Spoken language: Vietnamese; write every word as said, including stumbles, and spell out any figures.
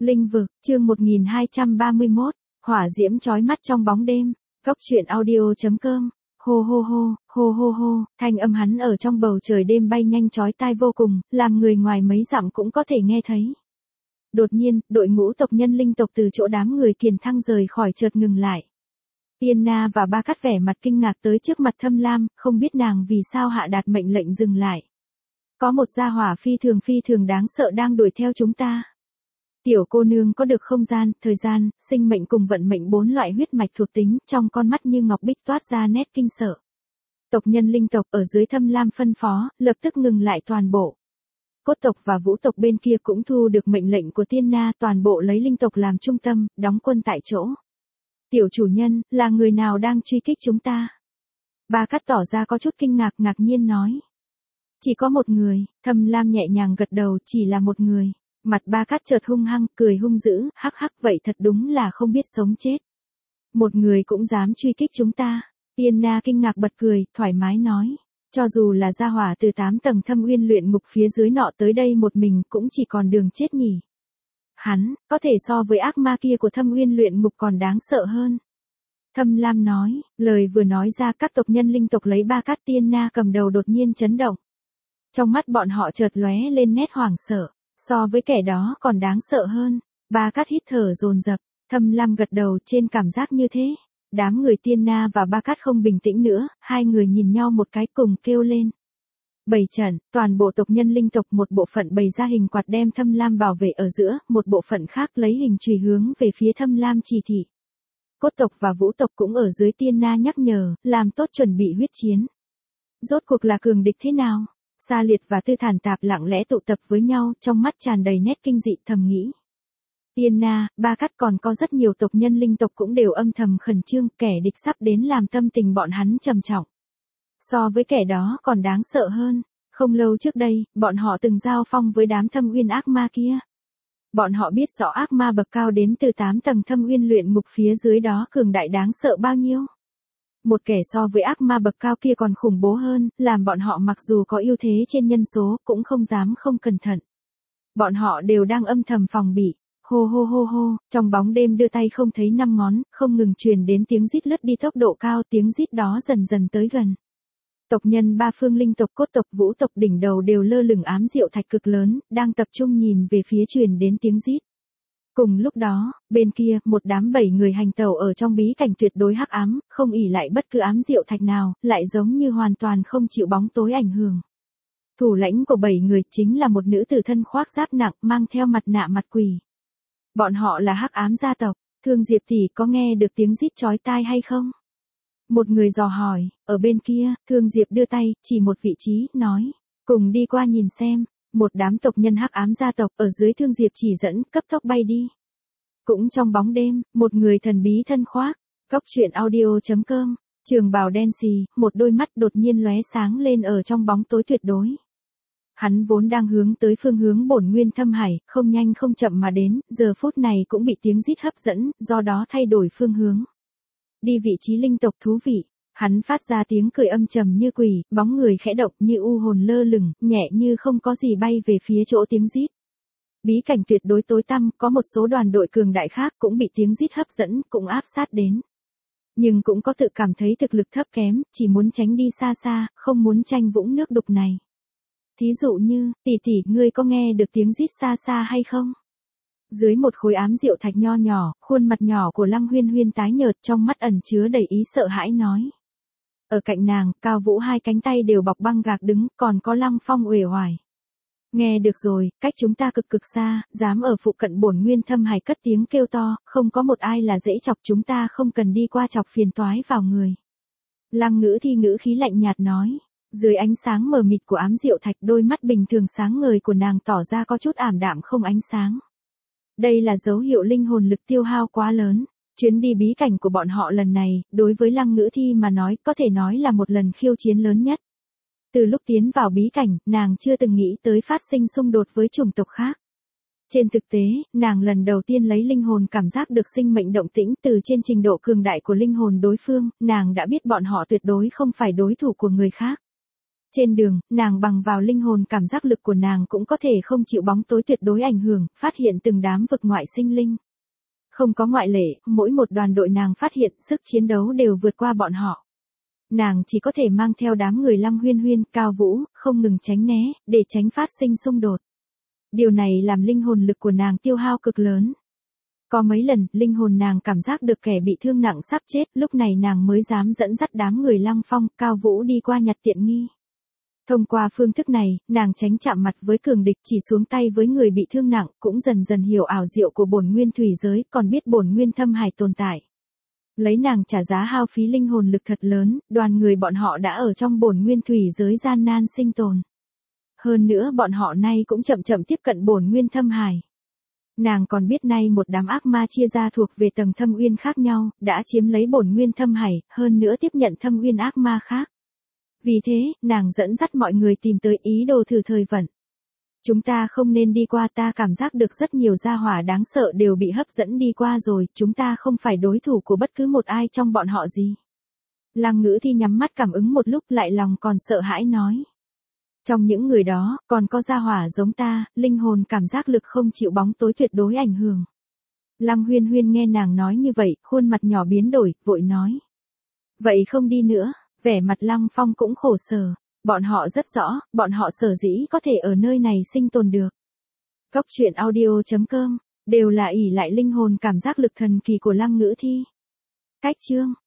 Linh vực, chương một nghìn hai trăm ba mươi mốt, hỏa diễm chói mắt trong bóng đêm. Góc truyện audio chấm com. Hô hô hô, hô hô hô, thanh âm hắn ở trong bầu trời đêm bay nhanh chói tai vô cùng, làm người ngoài mấy dặm cũng có thể nghe thấy. Đột nhiên, đội ngũ tộc nhân linh tộc từ chỗ đám người kiền thăng rời khỏi chợt ngừng lại. Tiên Na và Ba Cát vẻ mặt kinh ngạc tới trước mặt Thâm Lam, không biết nàng vì sao hạ đạt mệnh lệnh dừng lại. Có một gia hỏa phi thường phi thường đáng sợ đang đuổi theo chúng ta. Tiểu cô nương có được không gian, thời gian, sinh mệnh cùng vận mệnh bốn loại huyết mạch thuộc tính, trong con mắt như ngọc bích toát ra nét kinh sợ. Tộc nhân linh tộc ở dưới Thâm Lam phân phó, lập tức ngừng lại toàn bộ. Cốt tộc và vũ tộc bên kia cũng thu được mệnh lệnh của Tiên Na, toàn bộ lấy linh tộc làm trung tâm, đóng quân tại chỗ. Tiểu chủ nhân, là người nào đang truy kích chúng ta? Ba Cát tỏ ra có chút kinh ngạc, ngạc nhiên nói. Chỉ có một người, Thâm Lam nhẹ nhàng gật đầu, chỉ là một người. Mặt Ba Cát chợt hung hăng, cười hung dữ, hắc hắc, vậy thật đúng là không biết sống chết. Một người cũng dám truy kích chúng ta. Tiên Na kinh ngạc bật cười, thoải mái nói. Cho dù là gia hỏa từ tám tầng Thâm Uyên luyện ngục phía dưới nọ tới đây một mình cũng chỉ còn đường chết nhỉ. Hắn, có thể so với ác ma kia của Thâm Uyên luyện ngục còn đáng sợ hơn. Thâm Lam nói, lời vừa nói ra các tộc nhân linh tộc lấy Ba Cát Tiên Na cầm đầu đột nhiên chấn động. Trong mắt bọn họ chợt lóe lên nét hoảng sợ. So với kẻ đó còn đáng sợ hơn. Ba Cát hít thở dồn dập, Thâm Lam gật đầu trên cảm giác như thế. Đám người Tiên Na và Ba Cát không bình tĩnh nữa, hai người nhìn nhau một cái cùng kêu lên. Bày trận, toàn bộ tộc nhân linh tộc một bộ phận bày ra hình quạt đem Thâm Lam bảo vệ ở giữa, một bộ phận khác lấy hình chùy hướng về phía Thâm Lam chỉ thị. Cốt tộc và vũ tộc cũng ở dưới Tiên Na nhắc nhở, làm tốt chuẩn bị huyết chiến. Rốt cuộc là cường địch thế nào? Sa Liệt và Tư Thản Tạp lặng lẽ tụ tập với nhau, trong mắt tràn đầy nét kinh dị, thầm nghĩ. Tiên Na, Ba Cát còn có rất nhiều tộc nhân linh tộc cũng đều âm thầm khẩn trương, kẻ địch sắp đến làm tâm tình bọn hắn trầm trọng. So với kẻ đó còn đáng sợ hơn, không lâu trước đây, bọn họ từng giao phong với đám Thâm Uyên ác ma kia. Bọn họ biết rõ ác ma bậc cao đến từ tám tầng Thâm Uyên luyện ngục phía dưới đó cường đại đáng sợ bao nhiêu. Một kẻ so với ác ma bậc cao kia còn khủng bố hơn, làm bọn họ mặc dù có ưu thế trên nhân số, cũng không dám không cẩn thận. Bọn họ đều đang âm thầm phòng bị. Hô hô hô hô, trong bóng đêm đưa tay không thấy năm ngón, không ngừng truyền đến tiếng rít lướt đi tốc độ cao, tiếng rít đó dần dần tới gần. Tộc nhân ba phương linh tộc, cốt tộc, vũ tộc đỉnh đầu đều lơ lửng ám diệu thạch cực lớn, đang tập trung nhìn về phía truyền đến tiếng rít. Cùng lúc đó, bên kia, một đám bảy người hành tẩu ở trong bí cảnh tuyệt đối hắc ám, không ỷ lại bất cứ ám diệu thạch nào, lại giống như hoàn toàn không chịu bóng tối ảnh hưởng. Thủ lãnh của bảy người chính là một nữ tử thân khoác giáp nặng, mang theo mặt nạ mặt quỷ. Bọn họ là hắc ám gia tộc. Thương Diệp tỷ có nghe được tiếng rít chói tai hay không? Một người dò hỏi, ở bên kia, Thương Diệp đưa tay, chỉ một vị trí, nói, cùng đi qua nhìn xem. Một đám tộc nhân hắc ám gia tộc ở dưới Thương Diệp chỉ dẫn, cấp tốc bay đi. Cũng trong bóng đêm, một người thần bí thân khoác, góc truyện audio chấm com, trường bào đen xì, một đôi mắt đột nhiên lóe sáng lên ở trong bóng tối tuyệt đối. Hắn vốn đang hướng tới phương hướng bổn nguyên thâm hải, không nhanh không chậm mà đến, giờ phút này cũng bị tiếng rít hấp dẫn, do đó thay đổi phương hướng. Đi vị trí linh tộc thú vị. Hắn phát ra tiếng cười âm trầm như quỷ, bóng người khẽ động như u hồn lơ lửng, nhẹ như không có gì bay về phía chỗ tiếng rít. Bí cảnh tuyệt đối tối tăm, có một số đoàn đội cường đại khác cũng bị tiếng rít hấp dẫn, cũng áp sát đến. Nhưng cũng có tự cảm thấy thực lực thấp kém, chỉ muốn tránh đi xa xa, không muốn tranh vũng nước đục này. Thí dụ như, tỷ tỷ, ngươi có nghe được tiếng rít xa xa hay không? Dưới một khối ám diệu thạch nho nhỏ, khuôn mặt nhỏ của Lăng Huyên Huyên tái nhợt, trong mắt ẩn chứa đầy ý sợ hãi nói. Ở cạnh nàng, Cao Vũ hai cánh tay đều bọc băng gạc đứng, còn có Lăng Phong uể oải. Nghe được rồi, cách chúng ta cực cực xa, dám ở phụ cận bổn nguyên thâm hải cất tiếng kêu to, không có một ai là dễ chọc, chúng ta không cần đi qua chọc phiền toái vào người. Lăng Ngữ Thi ngữ khí lạnh nhạt nói. Dưới ánh sáng mờ mịt của ám diệu thạch, đôi mắt bình thường sáng ngời của nàng tỏ ra có chút ảm đạm không ánh sáng. Đây là dấu hiệu linh hồn lực tiêu hao quá lớn. Chuyến đi bí cảnh của bọn họ lần này, đối với Lăng Ngữ Thi mà nói, có thể nói là một lần khiêu chiến lớn nhất. Từ lúc tiến vào bí cảnh, nàng chưa từng nghĩ tới phát sinh xung đột với chủng tộc khác. Trên thực tế, nàng lần đầu tiên lấy linh hồn cảm giác được sinh mệnh động tĩnh, từ trên trình độ cường đại của linh hồn đối phương, nàng đã biết bọn họ tuyệt đối không phải đối thủ của người khác. Trên đường, nàng bằng vào linh hồn cảm giác lực của nàng cũng có thể không chịu bóng tối tuyệt đối ảnh hưởng, phát hiện từng đám vực ngoại sinh linh. Không có ngoại lệ, mỗi một đoàn đội nàng phát hiện sức chiến đấu đều vượt qua bọn họ. Nàng chỉ có thể mang theo đám người Lăng Huyên Huyên, Cao Vũ, không ngừng tránh né, để tránh phát sinh xung đột. Điều này làm linh hồn lực của nàng tiêu hao cực lớn. Có mấy lần, linh hồn nàng cảm giác được kẻ bị thương nặng sắp chết, lúc này nàng mới dám dẫn dắt đám người Lăng Phong, Cao Vũ đi qua nhặt tiện nghi. Thông qua phương thức này, nàng tránh chạm mặt với cường địch, chỉ xuống tay với người bị thương nặng, cũng dần dần hiểu ảo diệu của bổn nguyên thủy giới, còn biết bổn nguyên thâm hải tồn tại. Lấy nàng trả giá hao phí linh hồn lực thật lớn, đoàn người bọn họ đã ở trong bổn nguyên thủy giới gian nan sinh tồn. Hơn nữa bọn họ nay cũng chậm chậm tiếp cận bổn nguyên thâm hải. Nàng còn biết nay một đám ác ma chia ra thuộc về tầng thâm uyên khác nhau, đã chiếm lấy bổn nguyên thâm hải, hơn nữa tiếp nhận thâm uyên ác ma khác. Vì thế, nàng dẫn dắt mọi người tìm tới ý đồ thử thời vận. Chúng ta không nên đi qua, ta cảm giác được rất nhiều gia hỏa đáng sợ đều bị hấp dẫn đi qua rồi, chúng ta không phải đối thủ của bất cứ một ai trong bọn họ gì. Lăng Ngữ Thi nhắm mắt cảm ứng một lúc lại lòng còn sợ hãi nói. Trong những người đó, còn có gia hỏa giống ta, linh hồn cảm giác lực không chịu bóng tối tuyệt đối ảnh hưởng. Lăng Huyên Huyên nghe nàng nói như vậy, khuôn mặt nhỏ biến đổi, vội nói. Vậy không đi nữa, vẻ mặt Lăng Phong cũng khổ sở. Bọn họ rất rõ, bọn họ sở dĩ có thể ở nơi này sinh tồn được. Góc truyện audio chấm com, đều là ỷ lại linh hồn cảm giác lực thần kỳ của Lăng Ngữ Thi. Cách chương